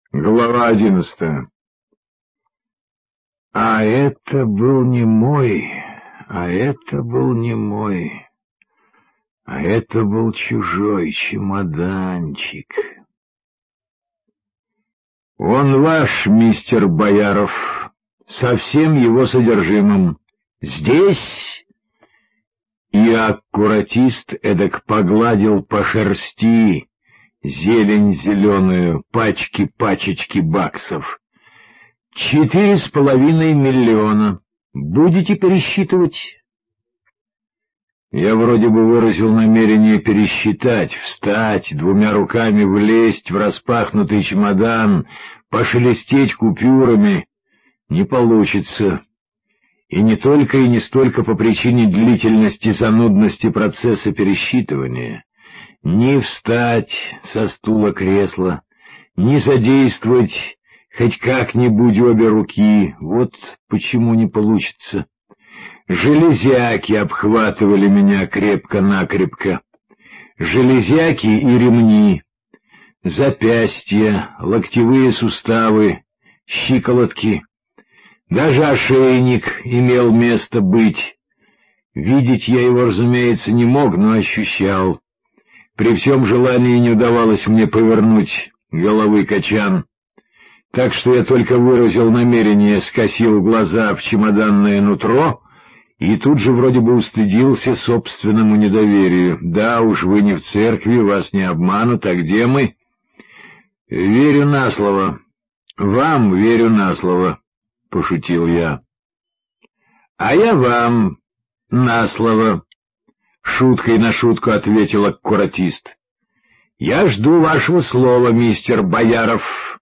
Глава 11. А это был не мой, а это был не мой, а это был чужой чемоданчик. Он ваш, мистер Бояров, со всем его содержимым. Здесь... И аккуратист эдак погладил по шерсти зелень зеленую, пачечки баксов. 4,5 миллиона. Будете пересчитывать? Я вроде бы выразил намерение пересчитать, встать, двумя руками влезть в распахнутый чемодан, пошелестеть купюрами. Не получится. И не только и не столько по причине длительности занудности процесса пересчитывания. Ни встать со стула кресла, ни задействовать хоть как-нибудь обе руки. Вот почему не получится. Железяки обхватывали меня крепко-накрепко. Железяки и ремни, запястья, локтевые суставы, щиколотки. Даже ошейник имел место быть. Видеть я его, разумеется, не мог, но ощущал. При всем желании не удавалось мне повернуть головы качан, так что я только выразил намерение, скосил глаза в чемоданное нутро и тут же вроде бы устыдился собственному недоверию. Да уж, вы не в церкви, вас не обманут, а где мы? Верю на слово. Вам верю на слово, — пошутил я. А я вам на слово. Шуткой на шутку ответил аккуратист. Я жду вашего слова, мистер Бояров.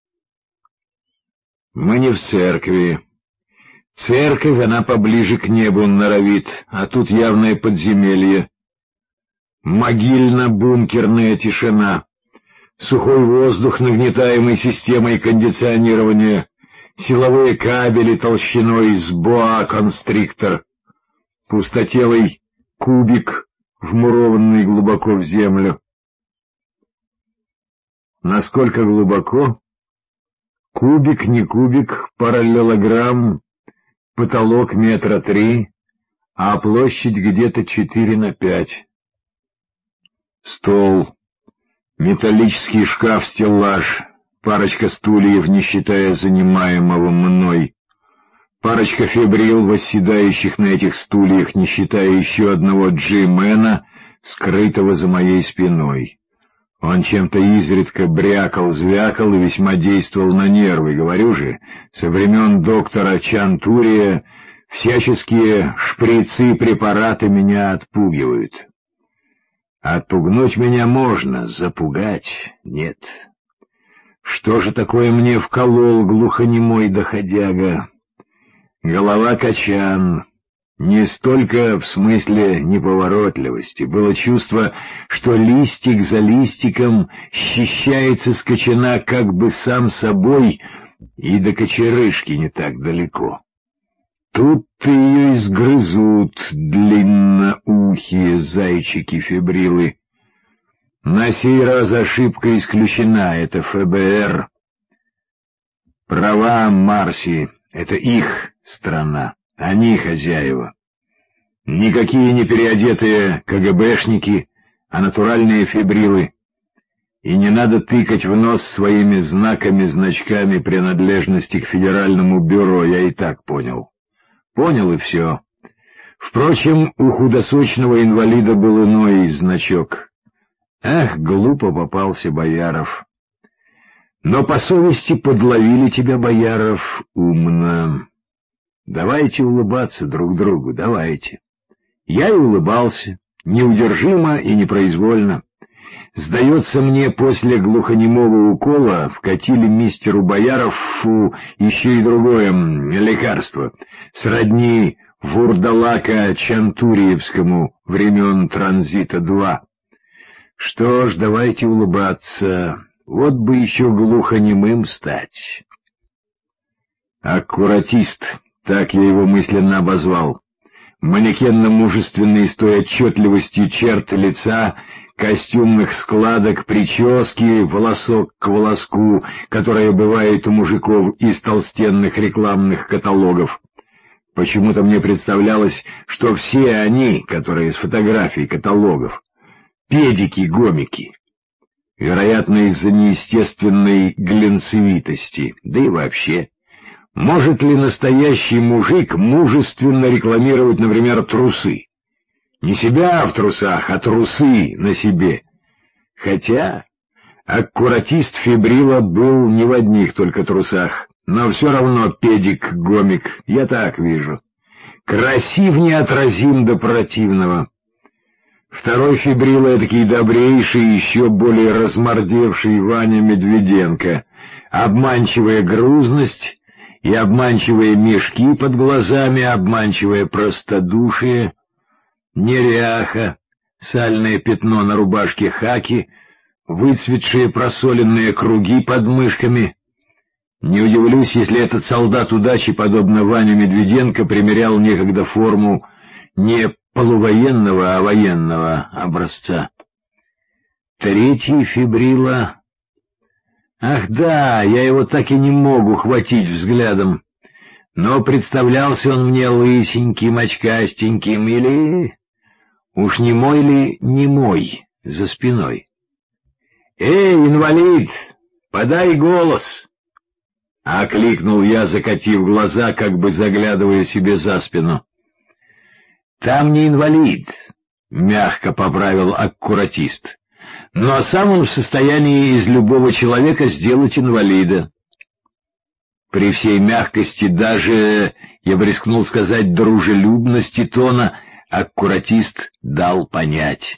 Мы не в церкви. Церковь, она поближе к небу норовит, а тут явное подземелье. Могильно-бункерная тишина, сухой воздух, нагнетаемый системой кондиционирования, силовые кабели толщиной с боа-констриктор, пустотелый кубик, вмурованный глубоко в землю. Насколько глубоко? Кубик, не кубик, параллелограмм, потолок 3 метра, а площадь где-то 4 на 5. Стол, металлический шкаф-стеллаж, парочка стульев, не считая занимаемого мной, парочка фибрил, восседающих на этих стульях, не считая еще одного Джи-мена, скрытого за моей спиной. Он чем-то изредка брякал, звякал и весьма действовал на нервы. Говорю же, со времен доктора Чантурия всяческие шприцы и препараты меня отпугивают. Отпугнуть меня можно, запугать — нет. Что же такое мне вколол глухонемой доходяга? Голова качан. Не столько в смысле неповоротливости. Было чувство, что листик за листиком счищается с качана как бы сам собой, и до кочерышки не так далеко. Тут-то ее изгрызут длинноухие зайчики-фибрилы. На сей раз ошибка исключена, это ФБР. Права Марси — это их страна. Они хозяева. Никакие не переодетые КГБшники, а натуральные фибрилы. И не надо тыкать в нос своими значками принадлежности к Федеральному бюро, я и так понял. Понял и все. Впрочем, у худосочного инвалида был иной значок. Ах, глупо попался Бояров. Но по совести подловили тебя, Бояров, умно. Давайте улыбаться друг другу, давайте. Я и улыбался, неудержимо и непроизвольно. Сдается мне, после глухонемого укола вкатили мистеру Боярову еще и другое лекарство, сродни вурдалака Чантуриевскому времен Транзита-2. Что ж, давайте улыбаться, вот бы еще глухонемым стать. Аккуратист. Так я его мысленно обозвал. Манекенно-мужественный с той отчетливостью черт лица, костюмных складок, прически, волосок к волоску, которая бывает у мужиков из толстенных рекламных каталогов. Почему-то мне представлялось, что все они, которые из фотографий каталогов, педики-гомики. Вероятно, из-за неестественной глянцевитости, да и вообще. Может ли настоящий мужик мужественно рекламировать, например, трусы? Не себя в трусах, а трусы на себе. Хотя аккуратист Фибрила был не в одних только трусах, но все равно педик-гомик, я так вижу. Красив неотразим до противного. Второй Фибрила — этакий добрейший, еще более размордевший Ваня Медведенко, обманчивая грузность и обманчивые мешки под глазами, обманчивое простодушие, неряха, сальное пятно на рубашке хаки, выцветшие просоленные круги под мышками. Не удивлюсь, если этот солдат удачи, подобно Ване Медведенко, примерял некогда форму не полувоенного, а военного образца. Третий Фибрила... Ах да, я его так и не мог ухватить взглядом. Но представлялся он мне лысеньким, очкастеньким, или... Уж не мой ли не мой за спиной? «Эй, инвалид, подай голос!» — окликнул я, закатив глаза, как бы заглядывая себе за спину. «Там не инвалид», — мягко поправил аккуратист, «но сам он в состоянии из любого человека сделать инвалида». При всей мягкости, даже, я бы рискнул сказать, дружелюбности тона, аккуратист дал понять.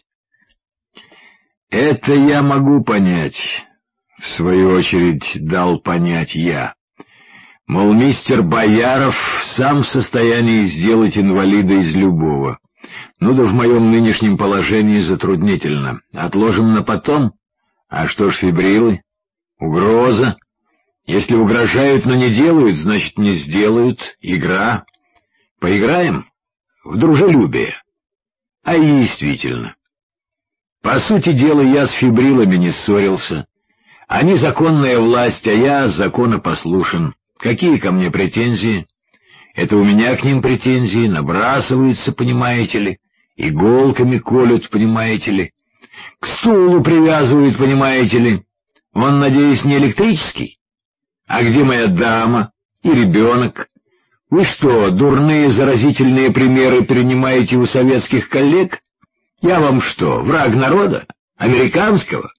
«Это я могу понять», — в свою очередь дал понять я. Мол, мистер Бояров сам в состоянии сделать инвалида из любого. Ну да в моем нынешнем положении затруднительно. Отложим на потом. А что ж Фибрилы? Угроза. Если угрожают, но не делают, значит не сделают. Игра. Поиграем? В дружелюбие. А и действительно. По сути дела, я с Фибрилами не ссорился. Они законная власть, а я законопослушен. Какие ко мне претензии? Это у меня к ним претензии, набрасываются, понимаете ли, иголками колют, понимаете ли, к стулу привязывают, понимаете ли. Он, надеюсь, не электрический? А где моя дама и ребенок? Вы что, дурные заразительные примеры перенимаете у советских коллег? Я вам что, враг народа? Американского?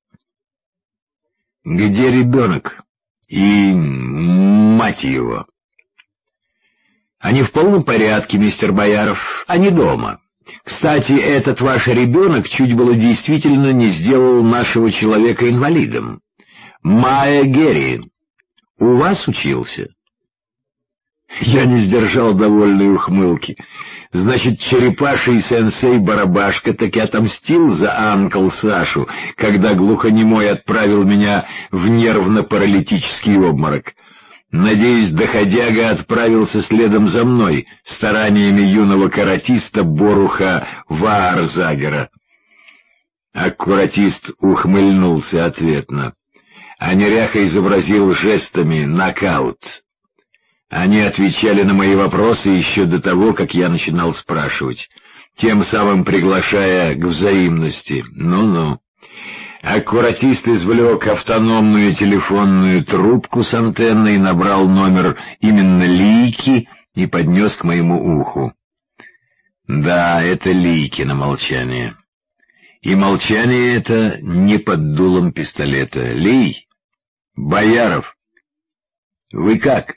Где ребенок? И мать его. Они в полном порядке, мистер Бояров, они дома. Кстати, этот ваш ребенок чуть было действительно не сделал нашего человека инвалидом. Майя Герри у вас учился? Я не сдержал довольной ухмылки. Значит, черепаший сенсей Барабашка таки отомстил за Анкл Сашу, когда глухонемой отправил меня в нервно-паралитический обморок. Надеюсь, доходяга отправился следом за мной, стараниями юного каратиста Боруха Ваарзагера. Аккуратист ухмыльнулся ответно, а неряха изобразил жестами нокаут. Они отвечали на мои вопросы еще до того, как я начинал спрашивать, тем самым приглашая к взаимности. Ну-ну. Аккуратист извлек автономную телефонную трубку с антенной, набрал номер именно Лики и поднес к моему уху. Да, это Ликино молчание. И молчание это не под дулом пистолета. Лей, Бояров, вы как?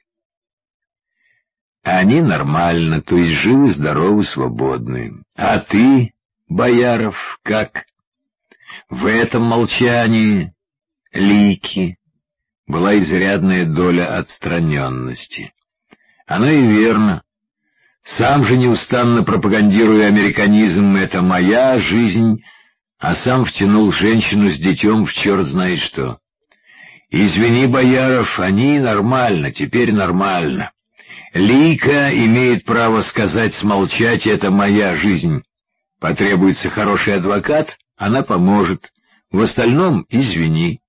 Они нормально, то есть живы, здоровы, свободны. А ты, Бояров, как? В этом молчании Лики была изрядная доля отстраненности. Оно и верно. Сам же неустанно пропагандируя американизм, это моя жизнь, а сам втянул женщину с детем в черт знает что. Извини, Бояров, они нормально, теперь нормально. Лика имеет право сказать смолчать, это моя жизнь. Потребуется хороший адвокат, она поможет. В остальном извини.